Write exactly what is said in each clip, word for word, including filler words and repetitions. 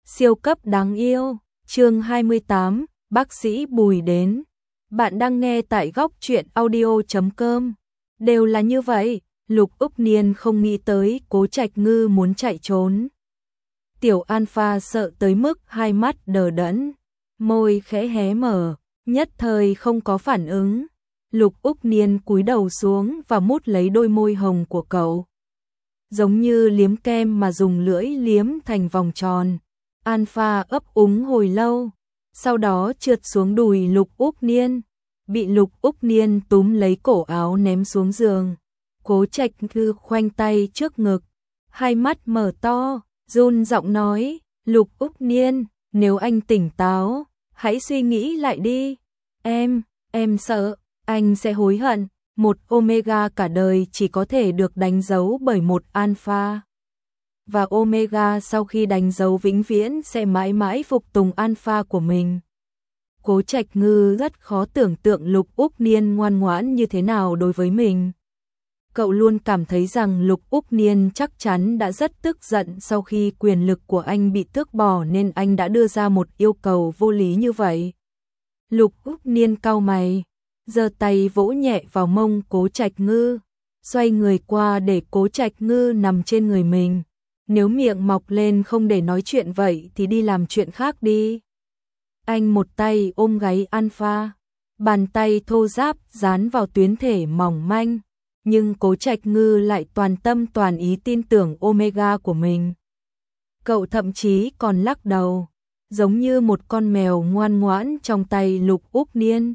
Siêu cấp đáng yêu, chương hai mươi tám, bác sĩ Bùi đến. Bạn đang nghe tại góc truyện audio chấm com. Đều là như vậy, Lục Úc Niên không nghĩ tới Cố Trạch Ngư muốn chạy trốn. Tiểu Alpha sợ tới mức hai mắt đờ đẫn, môi khẽ hé mở, nhất thời không có phản ứng. Lục Úc Niên cúi đầu xuống và mút lấy đôi môi hồng của cậu. Giống như liếm kem mà dùng lưỡi liếm thành vòng tròn. Alpha ấp úng hồi lâu, sau đó trượt xuống đùi Lục Úc Niên, bị Lục Úc Niên túm lấy cổ áo ném xuống giường. Cố Trạch Ngư khoanh tay trước ngực, hai mắt mở to, run giọng nói, Lục Úc Niên, nếu anh tỉnh táo, hãy suy nghĩ lại đi. Em, em sợ, anh sẽ hối hận, một Omega cả đời chỉ có thể được đánh dấu bởi một Alpha. Và Omega sau khi đánh dấu vĩnh viễn sẽ mãi mãi phục tùng Alpha của mình. Cố Trạch Ngư rất khó tưởng tượng Lục Úc Niên ngoan ngoãn như thế nào đối với mình. Cậu luôn cảm thấy rằng Lục Úc Niên chắc chắn đã rất tức giận sau khi quyền lực của anh bị tước bỏ nên anh đã đưa ra một yêu cầu vô lý như vậy. Lục Úc Niên cau mày, giơ tay vỗ nhẹ vào mông Cố Trạch Ngư, xoay người qua để Cố Trạch Ngư nằm trên người mình. Nếu miệng mọc lên không để nói chuyện vậy thì đi làm chuyện khác đi. Anh một tay ôm gáy Alpha, bàn tay thô ráp dán vào tuyến thể mỏng manh, nhưng Cố Trạch Ngư lại toàn tâm toàn ý tin tưởng Omega của mình. Cậu thậm chí còn lắc đầu, giống như một con mèo ngoan ngoãn trong tay Lục Úc Niên.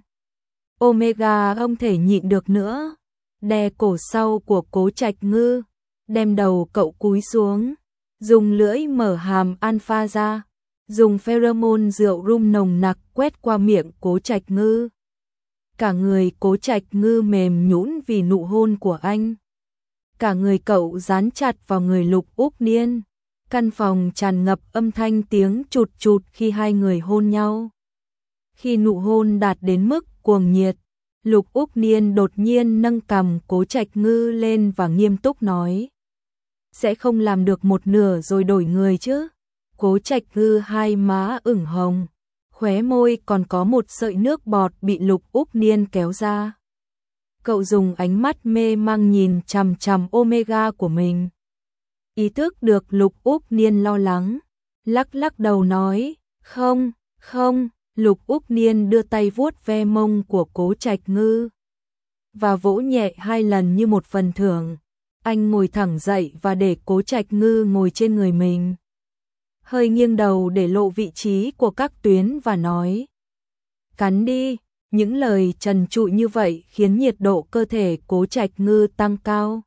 Omega không thể nhịn được nữa, đè cổ sau của Cố Trạch Ngư, đem đầu cậu cúi xuống, dùng lưỡi mở hàm Alpha ra, dùng pheromone rượu rum nồng nặc quét qua miệng Cố Trạch Ngư. Cả người Cố Trạch Ngư mềm nhũn vì nụ hôn của anh. Cả người cậu dán chặt vào người Lục Úc Niên. Căn phòng tràn ngập âm thanh tiếng chụt chụt khi hai người hôn nhau. Khi nụ hôn đạt đến mức cuồng nhiệt, Lục Úc Niên đột nhiên nâng cằm Cố Trạch Ngư lên và nghiêm túc nói: sẽ không làm được một nửa rồi đổi người chứ? Cố Trạch Ngư hai má ửng hồng, khóe môi còn có một sợi nước bọt bị Lục Úc Niên kéo ra. Cậu dùng ánh mắt mê mang nhìn chằm chằm Omega của mình. Ý thức được Lục Úc Niên lo lắng, lắc lắc đầu nói, không, không. Lục Úc Niên đưa tay vuốt ve mông của Cố Trạch Ngư và vỗ nhẹ hai lần như một phần thưởng. Anh ngồi thẳng dậy và để Cố Trạch Ngư ngồi trên người mình, hơi nghiêng đầu để lộ vị trí của các tuyến và nói: cắn đi. Những lời trần trụi như vậy khiến nhiệt độ cơ thể Cố Trạch Ngư tăng cao.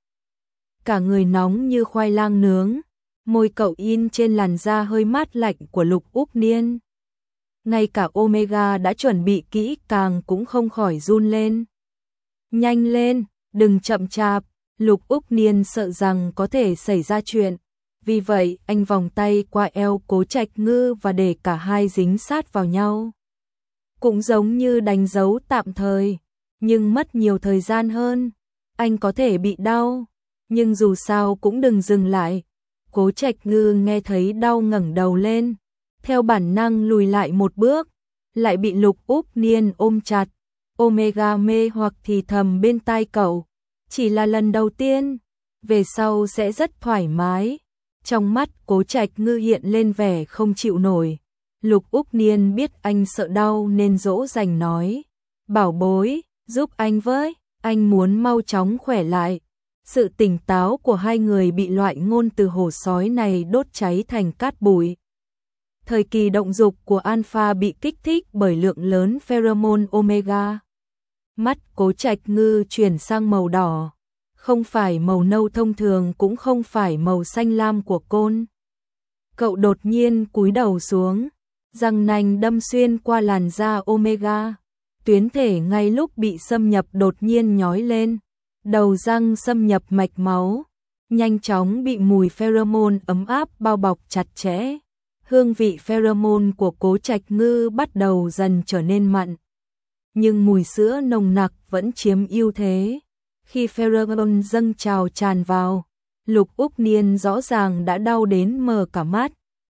Cả người nóng như khoai lang nướng, môi cậu in trên làn da hơi mát lạnh của Lục Úc Niên. Ngay cả Omega đã chuẩn bị kỹ càng cũng không khỏi run lên. Nhanh lên, đừng chậm chạp. Lục Úc Niên sợ rằng có thể xảy ra chuyện, vì vậy anh vòng tay qua eo Cố Trạch Ngư và để cả hai dính sát vào nhau. Cũng giống như đánh dấu tạm thời, nhưng mất nhiều thời gian hơn. Anh có thể bị đau, nhưng dù sao cũng đừng dừng lại. Cố Trạch Ngư nghe thấy đau ngẩng đầu lên, theo bản năng lùi lại một bước, lại bị Lục Úc Niên ôm chặt. Omega mê hoặc thì thầm bên tai cậu: chỉ là lần đầu tiên, về sau sẽ rất thoải mái. Trong mắt Cố Trạch Ngư hiện lên vẻ không chịu nổi. Lục Úc Niên biết anh sợ đau nên dỗ dành nói: bảo bối, giúp anh với, anh muốn mau chóng khỏe lại. Sự tỉnh táo của hai người bị loại ngôn từ hổ sói này đốt cháy thành cát bụi. Thời kỳ động dục của Alpha bị kích thích bởi lượng lớn pheromone Omega. Mắt Cố Trạch Ngư chuyển sang màu đỏ, không phải màu nâu thông thường cũng không phải màu xanh lam của côn. Cậu đột nhiên cúi đầu xuống, răng nanh đâm xuyên qua làn da Omega. Tuyến thể ngay lúc bị xâm nhập đột nhiên nhói lên, đầu răng xâm nhập mạch máu, nhanh chóng bị mùi pheromone ấm áp bao bọc chặt chẽ. Hương vị pheromone của Cố Trạch Ngư bắt đầu dần trở nên mặn, nhưng mùi sữa nồng nặc vẫn chiếm ưu thế. Khi pheromone dâng trào tràn vào, Lục Úc Niên rõ ràng đã đau đến mờ cả mắt.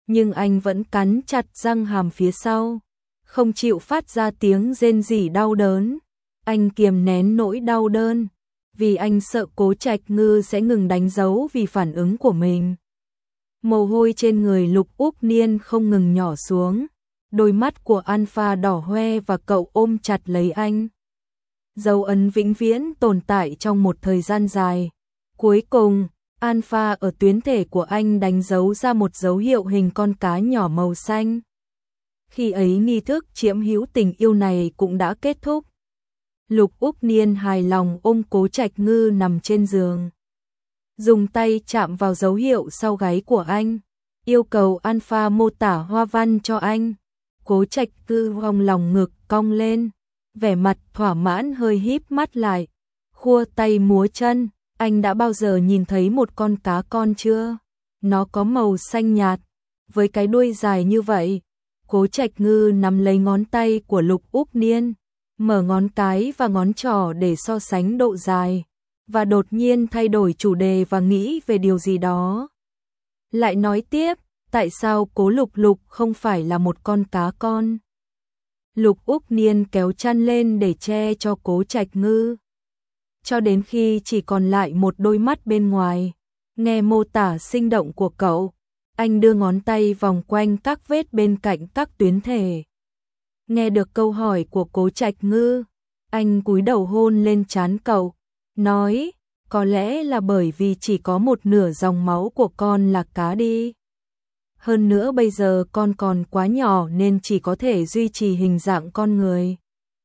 nhưng anh vẫn cắn chặt răng hàm phía sau, không chịu phát ra tiếng rên rỉ đau đớn. Anh kiềm nén nỗi đau đớn, vì anh sợ Cố Trạch Ngư sẽ ngừng đánh dấu vì phản ứng của mình. Mồ hôi trên người Lục Úc Niên không ngừng nhỏ xuống, đôi mắt của Alpha đỏ hoe và cậu ôm chặt lấy anh. Dấu ấn vĩnh viễn tồn tại trong một thời gian dài. Cuối cùng, Alpha ở tuyến thể của anh đánh dấu ra một dấu hiệu hình con cá nhỏ màu xanh. Khi ấy nghi thức chiếm hữu tình yêu này cũng đã kết thúc. Lục Úc Niên hài lòng ôm Cố Trạch Ngư nằm trên giường, dùng tay chạm vào dấu hiệu sau gáy của anh, yêu cầu Alpha mô tả hoa văn cho anh. Cố Trạch Ngư vòng lòng ngực cong lên, vẻ mặt thỏa mãn hơi híp mắt lại, khua tay múa chân. Anh đã bao giờ nhìn thấy một con cá con chưa? Nó có màu xanh nhạt, với cái đuôi dài như vậy. Cố Trạch Ngư nắm lấy ngón tay của Lục Úc Niên, mở ngón cái và ngón trỏ để so sánh độ dài, và đột nhiên thay đổi chủ đề và nghĩ về điều gì đó. Lại nói tiếp, tại sao Cố Lục Lục không phải là một con cá con? Lục Úc Niên kéo chăn lên để che cho Cố Trạch Ngư, cho đến khi chỉ còn lại một đôi mắt bên ngoài. Nghe mô tả sinh động của cậu, anh đưa ngón tay vòng quanh các vết bên cạnh các tuyến thể. Nghe được câu hỏi của Cố Trạch Ngư, anh cúi đầu hôn lên trán cậu, nói, có lẽ là bởi vì chỉ có một nửa dòng máu của con là cá đi. Hơn nữa bây giờ con còn quá nhỏ nên chỉ có thể duy trì hình dạng con người.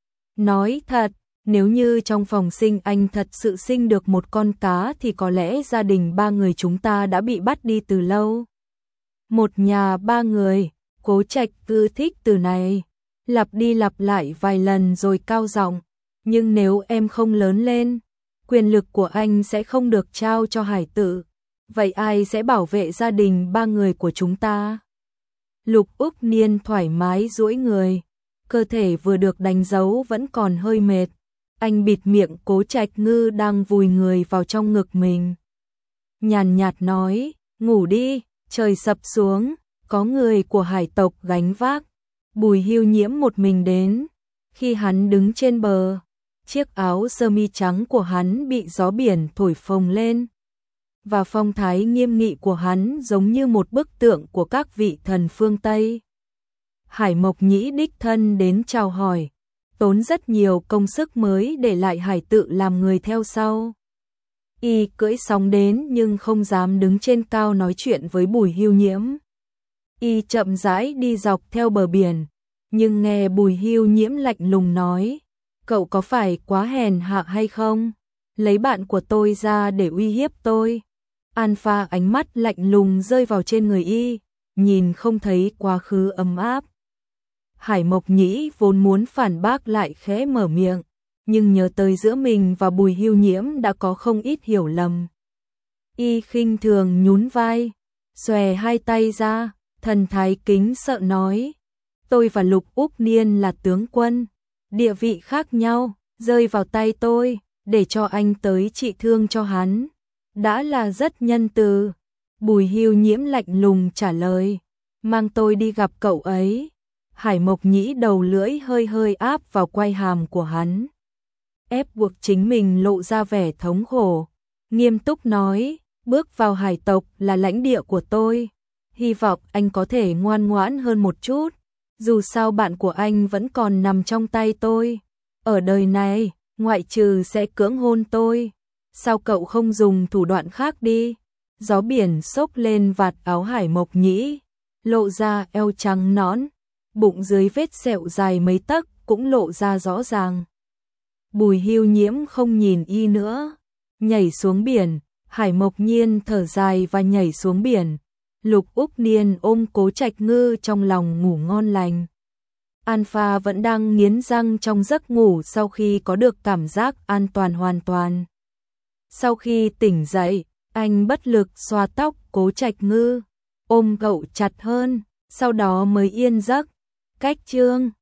Nói thật, nếu như trong phòng sinh anh thật sự sinh được một con cá thì có lẽ gia đình ba người chúng ta đã bị bắt đi từ lâu. Một nhà ba người, Cố Trạch Ngư thích từ này, lặp đi lặp lại vài lần rồi cao giọng, nhưng nếu em không lớn lên, quyền lực của anh sẽ không được trao cho hải tử. Vậy ai sẽ bảo vệ gia đình ba người của chúng ta? Lục Úc Niên thoải mái duỗi người, cơ thể vừa được đánh dấu vẫn còn hơi mệt. Anh bịt miệng Cố Trạch Ngư đang vùi người vào trong ngực mình. Nhàn nhạt nói, ngủ đi, trời sập xuống, có người của hải tộc gánh vác. Bùi Hưu Nhiễm một mình đến. Khi hắn đứng trên bờ, chiếc áo sơ mi trắng của hắn bị gió biển thổi phồng lên, và phong thái nghiêm nghị của hắn giống như một bức tượng của các vị thần phương Tây. Hải Mộc Nhĩ đích thân đến chào hỏi, tốn rất nhiều công sức mới để lại Hải Tự làm người theo sau. Y cưỡi sóng đến nhưng không dám đứng trên cao nói chuyện với Bùi Hưu Nhiễm. Y chậm rãi đi dọc theo bờ biển, nhưng nghe Bùi Hưu Nhiễm lạnh lùng nói, cậu có phải quá hèn hạ hay không? Lấy bạn của tôi ra để uy hiếp tôi. Alpha ánh mắt lạnh lùng rơi vào trên người Y, nhìn không thấy quá khứ ấm áp. Hải Mộc Nhĩ vốn muốn phản bác lại khẽ mở miệng, nhưng nhớ tới giữa mình và Bùi Hưu Nhiễm đã có không ít hiểu lầm. Y khinh thường nhún vai, xòe hai tay ra, thần thái kính sợ nói, tôi và Lục Úc Niên là tướng quân, địa vị khác nhau, rơi vào tay tôi, để cho anh tới trị thương cho hắn, đã là rất nhân từ. Bùi Hưu Nhiễm lạnh lùng trả lời, mang tôi đi gặp cậu ấy. Hải Mộc Nhĩ đầu lưỡi hơi hơi áp vào quai hàm của hắn, ép buộc chính mình lộ ra vẻ thống khổ, nghiêm túc nói, bước vào hải tộc là lãnh địa của tôi, hy vọng anh có thể ngoan ngoãn hơn một chút, dù sao bạn của anh vẫn còn nằm trong tay tôi, ở đời này, ngoại trừ sẽ cưỡng hôn tôi, sao cậu không dùng thủ đoạn khác đi? Gió biển xốc lên vạt áo Hải Mộc Nhĩ, lộ ra eo trắng nõn, bụng dưới vết sẹo dài mấy tấc cũng lộ ra rõ ràng. Bùi Hưu Nhiễm không nhìn Y nữa, nhảy xuống biển. Hải Mộc Nhiên thở dài và nhảy xuống biển. Lục Úc Niên ôm Cố Trạch Ngư trong lòng ngủ ngon lành. Alpha vẫn đang nghiến răng trong giấc ngủ sau khi có được cảm giác an toàn hoàn toàn. Sau khi tỉnh dậy, anh bất lực xoa tóc Cố Trạch Ngư, ôm cậu chặt hơn, sau đó mới yên giấc. Cách chương